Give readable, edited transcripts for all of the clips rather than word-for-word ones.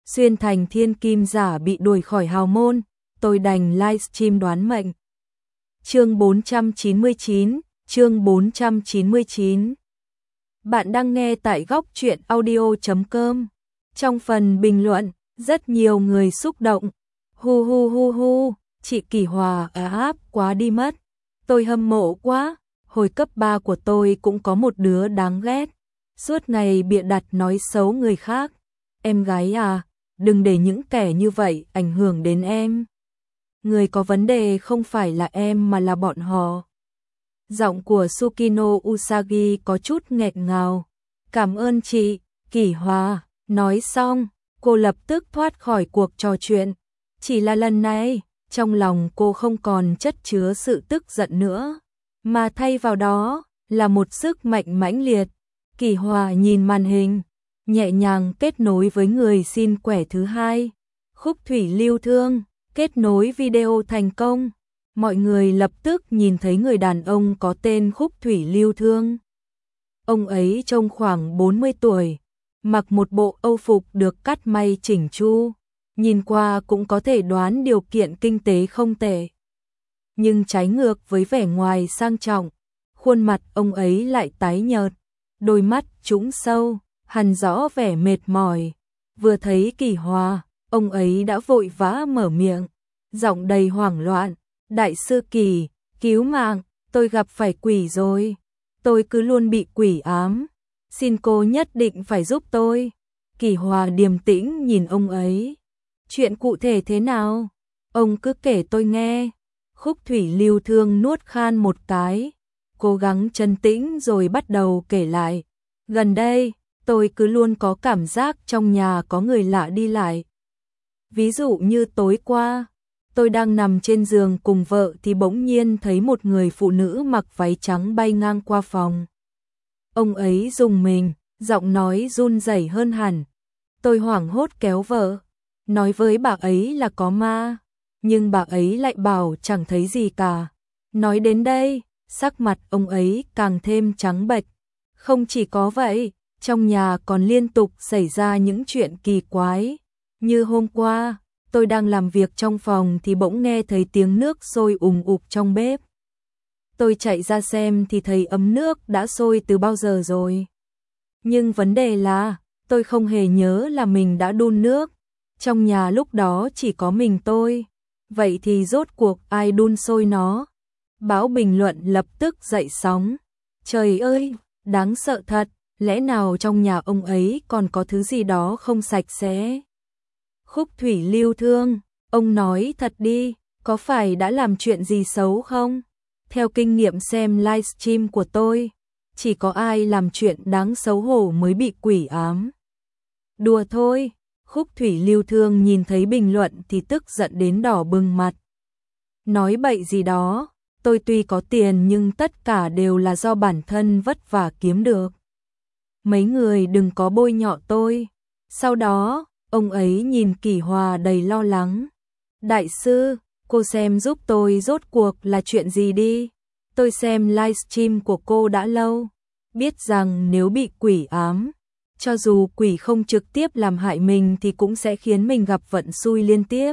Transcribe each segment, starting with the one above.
xuyên thành thiên kim giả bị đuổi khỏi hào môn, tôi đành livestream đoán mệnh. Chương 499, chương 499. Bạn đang nghe tại góc truyện audio.com. Trong phần bình luận, rất nhiều người xúc động. Hu hu hu hu, chị Kỳ Hòa áp quá đi mất. Tôi hâm mộ quá, hồi cấp 3 của tôi cũng có một đứa đáng ghét. Suốt ngày bịa đặt nói xấu người khác. Em gái à, đừng để những kẻ như vậy ảnh hưởng đến em. Người có vấn đề không phải là em mà là bọn họ. Giọng của Tsukino Usagi có chút nghẹn ngào. Cảm ơn chị, Kỳ Hòa. Nói xong, cô lập tức thoát khỏi cuộc trò chuyện. Chỉ là lần này, trong lòng cô không còn chất chứa sự tức giận nữa, mà thay vào đó là một sức mạnh mãnh liệt. Kỳ Hòa nhìn màn hình, nhẹ nhàng kết nối với người xin quẻ thứ hai. Khúc thủy lưu thương, kết nối video thành công. Mọi người lập tức nhìn thấy người đàn ông có tên Khúc thủy lưu thương. Ông ấy trông khoảng 40 tuổi, mặc một bộ âu phục được cắt may chỉnh chu, nhìn qua cũng có thể đoán điều kiện kinh tế không tệ. Nhưng trái ngược với vẻ ngoài sang trọng, khuôn mặt ông ấy lại tái nhợt, đôi mắt trũng sâu, hằn rõ vẻ mệt mỏi. Vừa thấy Kỳ Hòa, ông ấy đã vội vã mở miệng, giọng đầy hoảng loạn. Đại sư Kỳ, cứu mạng, tôi gặp phải quỷ rồi. Tôi cứ luôn bị quỷ ám. Xin cô nhất định phải giúp tôi. Kỳ Hòa điềm tĩnh nhìn ông ấy. Chuyện cụ thể thế nào? Ông cứ kể tôi nghe. Khúc thủy lưu thương nuốt khan một cái, cố gắng trấn tĩnh rồi bắt đầu kể lại. Gần đây, tôi cứ luôn có cảm giác trong nhà có người lạ đi lại. Ví dụ như tối qua, tôi đang nằm trên giường cùng vợ thì bỗng nhiên thấy một người phụ nữ mặc váy trắng bay ngang qua phòng. Ông ấy rùng mình, giọng nói run rẩy hơn hẳn. Tôi hoảng hốt kéo vợ, nói với bà ấy là có ma, nhưng bà ấy lại bảo chẳng thấy gì cả. Nói đến đây, sắc mặt ông ấy càng thêm trắng bệch. Không chỉ có vậy, trong nhà còn liên tục xảy ra những chuyện kỳ quái. Như hôm qua, tôi đang làm việc trong phòng thì bỗng nghe thấy tiếng nước sôi ùm ụp trong bếp. Tôi chạy ra xem thì thấy ấm nước đã sôi từ bao giờ rồi. Nhưng vấn đề là, tôi không hề nhớ là mình đã đun nước. Trong nhà lúc đó chỉ có mình tôi. Vậy thì rốt cuộc ai đun sôi nó? Báo bình luận lập tức dậy sóng. Trời ơi, đáng sợ thật, lẽ nào trong nhà ông ấy còn có thứ gì đó không sạch sẽ? Khúc thủy lưu thương, ông nói thật đi, có phải đã làm chuyện gì xấu không? Theo kinh nghiệm xem livestream của tôi, chỉ có ai làm chuyện đáng xấu hổ mới bị quỷ ám. Đùa thôi, Khúc thủy lưu thương nhìn thấy bình luận thì tức giận đến đỏ bừng mặt. Nói bậy gì đó, tôi tuy có tiền nhưng tất cả đều là do bản thân vất vả kiếm được. Mấy người đừng có bôi nhọ tôi. Sau đó, ông ấy nhìn Kỳ Hòa đầy lo lắng. Đại sư, cô xem giúp tôi rốt cuộc là chuyện gì đi. Tôi xem livestream của cô đã lâu. Biết rằng nếu bị quỷ ám, cho dù quỷ không trực tiếp làm hại mình thì cũng sẽ khiến mình gặp vận xui liên tiếp.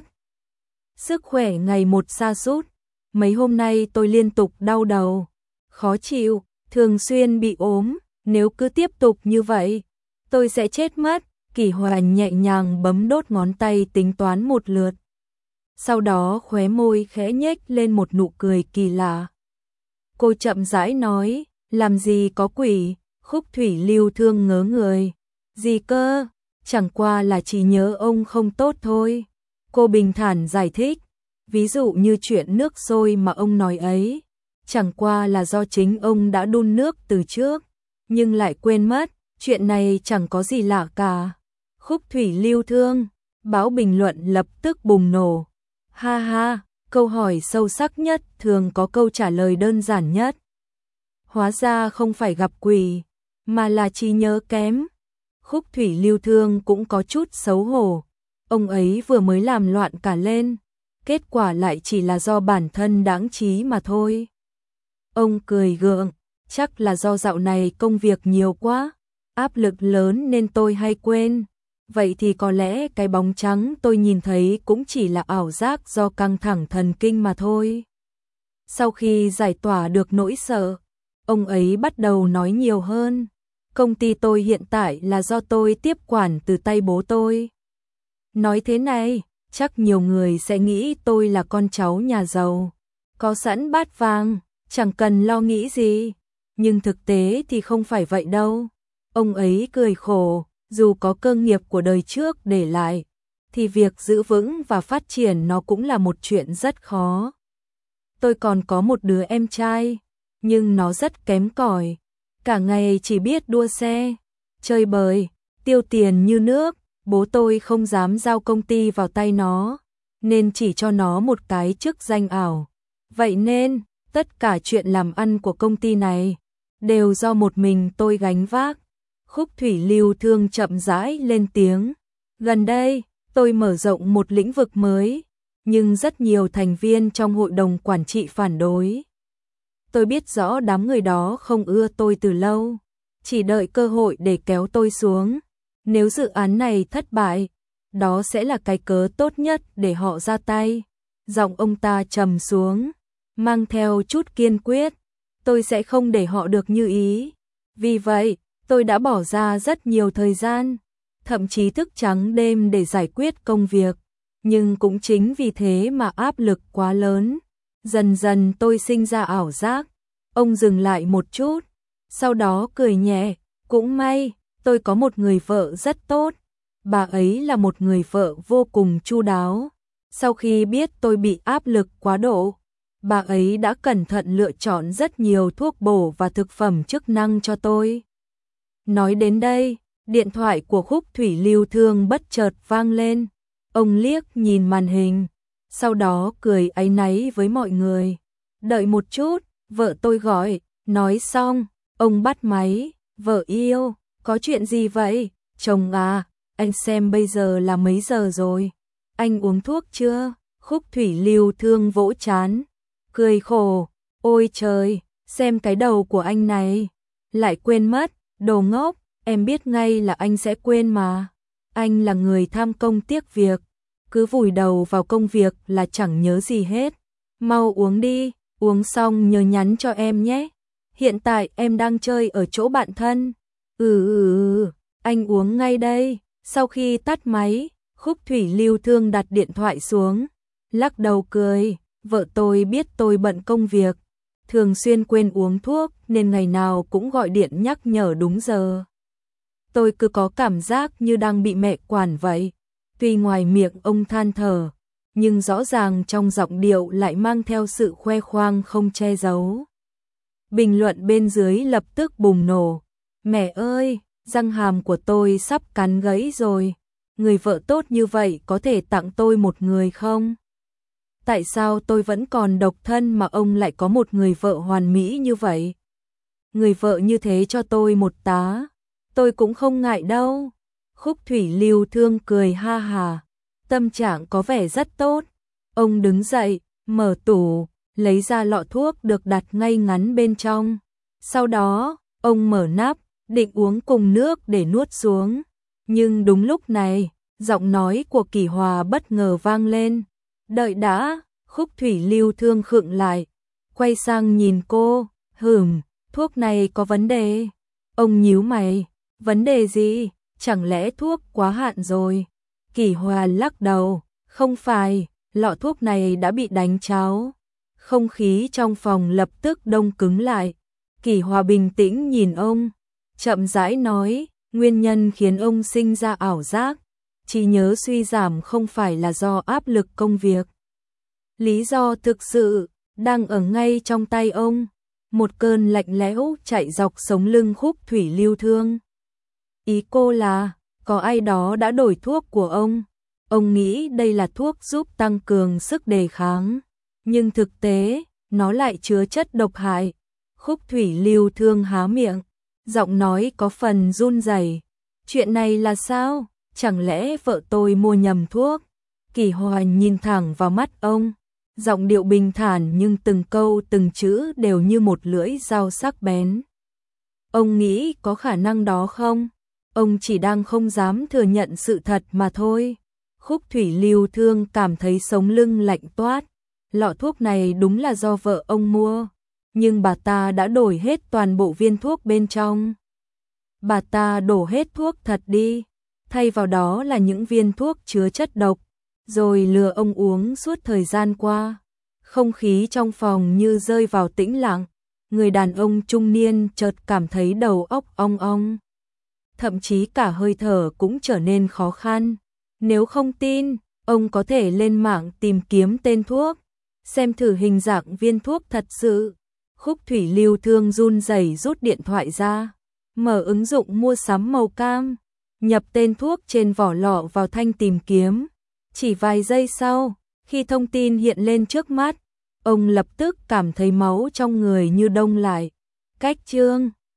Sức khỏe ngày một sa sút. Mấy hôm nay tôi liên tục đau đầu, khó chịu, thường xuyên bị ốm. Nếu cứ tiếp tục như vậy, tôi sẽ chết mất. Kỳ Hòa nhẹ nhàng bấm đốt ngón tay tính toán một lượt. Sau đó khóe môi khẽ nhếch lên một nụ cười kỳ lạ. Cô chậm rãi nói, làm gì có quỷ? Khúc thủy lưu thương ngớ người. Gì cơ? Chẳng qua là chỉ nhớ ông không tốt thôi. Cô bình thản giải thích. Ví dụ như chuyện nước sôi mà ông nói ấy, chẳng qua là do chính ông đã đun nước từ trước, nhưng lại quên mất, chuyện này chẳng có gì lạ cả. Khúc thủy lưu thương, báo bình luận lập tức bùng nổ. Ha ha, câu hỏi sâu sắc nhất thường có câu trả lời đơn giản nhất. Hóa ra không phải gặp quỷ, mà là trí nhớ kém. Khúc thủy lưu thương cũng có chút xấu hổ. Ông ấy vừa mới làm loạn cả lên, kết quả lại chỉ là do bản thân đãng trí mà thôi. Ông cười gượng, chắc là do dạo này công việc nhiều quá, áp lực lớn nên tôi hay quên. vậy thì có lẽ cái bóng trắng tôi nhìn thấy cũng chỉ là ảo giác do căng thẳng thần kinh mà thôi. Sau khi giải tỏa được nỗi sợ, ông ấy bắt đầu nói nhiều hơn. Công ty tôi hiện tại là do tôi tiếp quản từ tay bố tôi. Nói thế này, chắc nhiều người sẽ nghĩ tôi là con cháu nhà giàu, có sẵn bát vàng, chẳng cần lo nghĩ gì. Nhưng thực tế thì không phải vậy đâu. Ông ấy cười khổ, dù có cơ nghiệp của đời trước để lại, thì việc giữ vững và phát triển nó cũng là một chuyện rất khó. Tôi còn có một đứa em trai, nhưng nó rất kém cỏi, cả ngày chỉ biết đua xe, chơi bời, tiêu tiền như nước. Bố tôi không dám giao công ty vào tay nó, nên chỉ cho nó một cái chức danh ảo. Vậy nên, tất cả chuyện làm ăn của công ty này đều do một mình tôi gánh vác. Khúc Thủy Lưu Thương chậm rãi lên tiếng. Gần đây, tôi mở rộng một lĩnh vực mới, nhưng rất nhiều thành viên trong hội đồng quản trị phản đối. Tôi biết rõ đám người đó không ưa tôi từ lâu, chỉ đợi cơ hội để kéo tôi xuống. Nếu dự án này thất bại, đó sẽ là cái cớ tốt nhất để họ ra tay. Giọng ông ta trầm xuống, mang theo chút kiên quyết. Tôi sẽ không để họ được như ý. Vì vậy, tôi đã bỏ ra rất nhiều thời gian, thậm chí thức trắng đêm để giải quyết công việc. Nhưng cũng chính vì thế mà áp lực quá lớn. Dần dần tôi sinh ra ảo giác. Ông dừng lại một chút, sau đó cười nhẹ. Cũng may, tôi có một người vợ rất tốt. Bà ấy là một người vợ vô cùng chu đáo. Sau khi biết tôi bị áp lực quá độ, bà ấy đã cẩn thận lựa chọn rất nhiều thuốc bổ và thực phẩm chức năng cho tôi. Nói đến đây, điện thoại của Khúc Thủy Lưu Thương bất chợt vang lên. Ông liếc nhìn màn hình, sau đó cười áy náy với mọi người. Đợi một chút, vợ tôi gọi. Nói xong, ông bắt máy. Vợ yêu, có chuyện gì vậy? Chồng à, anh xem bây giờ là mấy giờ rồi? Anh uống thuốc chưa? Khúc Thủy Lưu Thương vỗ trán, cười khổ. Ôi trời, xem cái đầu của anh này. Lại quên mất, đồ ngốc, em biết ngay là anh sẽ quên mà. Anh là người tham công tiếc việc, cứ vùi đầu vào công việc là chẳng nhớ gì hết. Mau uống đi, uống xong nhớ nhắn cho em nhé. Hiện tại em đang chơi ở chỗ bạn thân. Anh uống ngay đây. Sau khi tắt máy, Khúc Thủy Lưu Thương đặt điện thoại xuống, lắc đầu cười. Vợ tôi biết tôi bận công việc, thường xuyên quên uống thuốc nên ngày nào cũng gọi điện nhắc nhở đúng giờ. Tôi cứ có cảm giác như đang bị mẹ quản vậy. Tuy ngoài miệng ông than thở, nhưng rõ ràng trong giọng điệu lại mang theo sự khoe khoang không che giấu. Bình luận bên dưới lập tức bùng nổ. Mẹ ơi, răng hàm của tôi sắp cắn gãy rồi. Người vợ tốt như vậy có thể tặng tôi một người không? Tại sao tôi vẫn còn độc thân mà ông lại có một người vợ hoàn mỹ như vậy? Người vợ như thế cho tôi một tá, tôi cũng không ngại đâu. Khúc Thủy Lưu Thương cười ha hà, tâm trạng có vẻ rất tốt. Ông đứng dậy, mở tủ, lấy ra lọ thuốc được đặt ngay ngắn bên trong. Sau đó, ông mở nắp, định uống cùng nước để nuốt xuống. Nhưng đúng lúc này, giọng nói của Kỷ Hòa bất ngờ vang lên. Đợi đã, Khúc Thủy Lưu Thương khựng lại, quay sang nhìn cô. Thuốc này có vấn đề. Ông nhíu mày, vấn đề gì? Chẳng lẽ thuốc quá hạn rồi? Kỷ Hòa lắc đầu, không phải, lọ thuốc này đã bị đánh tráo. Không khí trong phòng lập tức đông cứng lại. Kỷ Hòa bình tĩnh nhìn ông, chậm rãi nói, nguyên nhân khiến ông sinh ra ảo giác, trí nhớ suy giảm không phải là do áp lực công việc. Lý do thực sự đang ở ngay trong tay ông. Một cơn lạnh lẽo chạy dọc sống lưng Khúc Thủy Lưu Thương. Ý cô là, có ai đó đã đổi thuốc của ông. Ông nghĩ đây là thuốc giúp tăng cường sức đề kháng, nhưng thực tế, nó lại chứa chất độc hại. Khúc Thủy Lưu Thương há miệng, giọng nói có phần run rẩy. Chuyện này là sao? Chẳng lẽ vợ tôi mua nhầm thuốc? Kỷ Hòa nhìn thẳng vào mắt ông, giọng điệu bình thản nhưng từng câu từng chữ đều như một lưỡi dao sắc bén. Ông nghĩ có khả năng đó không? ông chỉ đang không dám thừa nhận sự thật mà thôi. Khúc Thủy Lưu Thương cảm thấy sống lưng lạnh toát. Lọ thuốc này đúng là do vợ ông mua, nhưng bà ta đã đổi hết toàn bộ viên thuốc bên trong. Bà ta đổ hết thuốc thật đi, thay vào đó là những viên thuốc chứa chất độc, rồi lừa ông uống suốt thời gian qua. Không khí trong phòng như rơi vào tĩnh lặng, người đàn ông trung niên chợt cảm thấy đầu óc ong ong. Thậm chí cả hơi thở cũng trở nên khó khăn. Nếu không tin, ông có thể lên mạng tìm kiếm tên thuốc, xem thử hình dạng viên thuốc thật sự. Khúc Thủy Lưu Thương run rẩy rút điện thoại ra, mở ứng dụng mua sắm màu cam, nhập tên thuốc trên vỏ lọ vào thanh tìm kiếm. Chỉ vài giây sau, khi thông tin hiện lên trước mắt, ông lập tức cảm thấy máu trong người như đông lại. Cách chương